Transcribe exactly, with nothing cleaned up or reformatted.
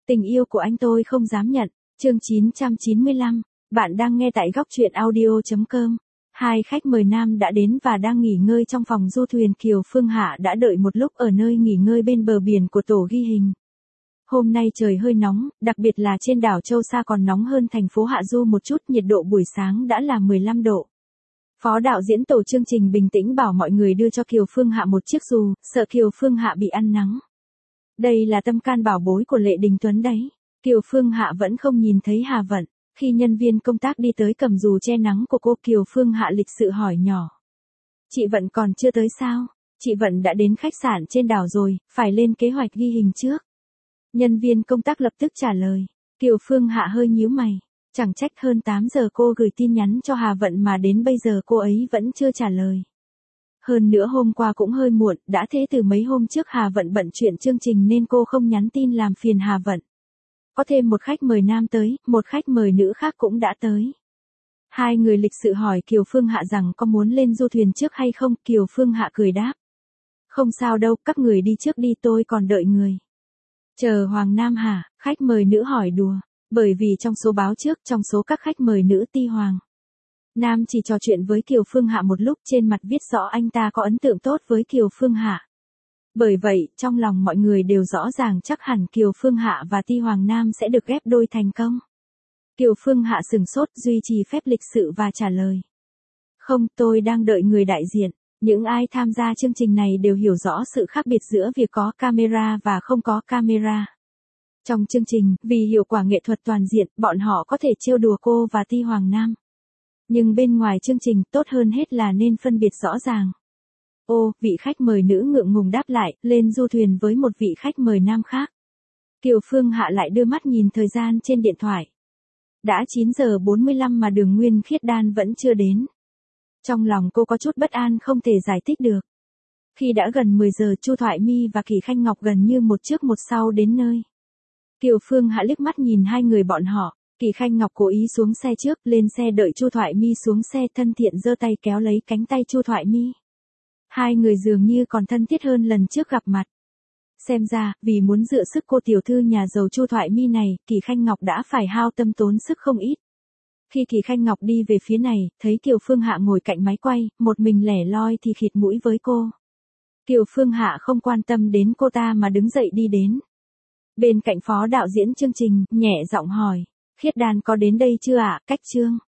Tình yêu của anh tôi không dám nhận. Chương chín trăm chín mươi lăm. Bạn đang nghe tại góc truyện audio chấm com. Hai khách mời nam đã đến và đang nghỉ ngơi trong phòng du thuyền. Kiều Phương Hạ đã đợi một lúc ở nơi nghỉ ngơi bên bờ biển của tổ ghi hình. Hôm nay trời hơi nóng, đặc biệt là trên đảo Châu Sa còn nóng hơn thành phố Hạ Du một chút, nhiệt độ buổi sáng đã là mười lăm độ. Phó đạo diễn tổ chương trình bình tĩnh bảo mọi người đưa cho Kiều Phương Hạ một chiếc dù, sợ Kiều Phương Hạ bị ăn nắng. Đây là tâm can bảo bối của Lệ Đình Tuấn đấy. Kiều Phương Hạ vẫn không nhìn thấy Hà Vận. Khi nhân viên công tác đi tới cầm dù che nắng của cô, Kiều Phương Hạ lịch sự hỏi nhỏ. Chị Vận còn chưa tới sao? Chị Vận đã đến khách sạn trên đảo rồi, phải lên kế hoạch ghi hình trước. Nhân viên công tác lập tức trả lời. Kiều Phương Hạ hơi nhíu mày. Chẳng trách hơn tám giờ cô gửi tin nhắn cho Hà Vận mà đến bây giờ cô ấy vẫn chưa trả lời. Hơn nữa hôm qua cũng hơi muộn, đã thế từ mấy hôm trước Hà Vận bận chuyện chương trình nên cô không nhắn tin làm phiền Hà Vận. Có thêm một khách mời nam tới, một khách mời nữ khác cũng đã tới. Hai người lịch sự hỏi Kiều Phương Hạ rằng có muốn lên du thuyền trước hay không. Kiều Phương Hạ cười đáp. Không sao đâu, các người đi trước đi, tôi còn đợi người. Chờ Hoàng Nam hả? Khách mời nữ hỏi đùa. Bởi vì trong số báo trước, trong số các khách mời nữ Ti Hoàng Nam chỉ trò chuyện với Kiều Phương Hạ một lúc, trên mặt viết rõ anh ta có ấn tượng tốt với Kiều Phương Hạ. Bởi vậy, trong lòng mọi người đều rõ ràng chắc hẳn Kiều Phương Hạ và Ti Hoàng Nam sẽ được ghép đôi thành công. Kiều Phương Hạ sừng sốt, duy trì phép lịch sự và trả lời. Không, tôi đang đợi người đại diện. Những ai tham gia chương trình này đều hiểu rõ sự khác biệt giữa việc có camera và không có camera. Trong chương trình, vì hiệu quả nghệ thuật toàn diện, bọn họ có thể trêu đùa cô và Ti Hoàng Nam. Nhưng bên ngoài chương trình, tốt hơn hết là nên phân biệt rõ ràng. Ô, vị khách mời nữ ngượng ngùng đáp lại, lên du thuyền với một vị khách mời nam khác. Kiều Phương Hạ lại đưa mắt nhìn thời gian trên điện thoại. Đã chín giờ bốn mươi lăm mà Đường Nguyên Khiết Đan vẫn chưa đến. Trong lòng cô có chút bất an không thể giải thích được. Khi đã gần mười giờ, Chu Thoại My và Kỳ Khanh Ngọc gần như một trước một sau đến nơi. Kiều Phương Hạ liếc mắt nhìn hai người bọn họ. Kỳ Khanh Ngọc cố ý xuống xe trước, lên xe đợi Chu Thoại My xuống xe, thân thiện giơ tay kéo lấy cánh tay Chu Thoại My. Hai người dường như còn thân thiết hơn lần trước gặp mặt. Xem ra, vì muốn dựa sức cô tiểu thư nhà giàu Chu Thoại My này, Kỳ Khanh Ngọc đã phải hao tâm tốn sức không ít. Khi Kỳ Khanh Ngọc đi về phía này, thấy Kiều Phương Hạ ngồi cạnh máy quay, một mình lẻ loi thì khịt mũi với cô. Kiều Phương Hạ không quan tâm đến cô ta mà đứng dậy đi đến. Bên cạnh phó đạo diễn chương trình, nhẹ giọng hỏi. Khiết Đan có đến đây chưa ạ? Cách Trương.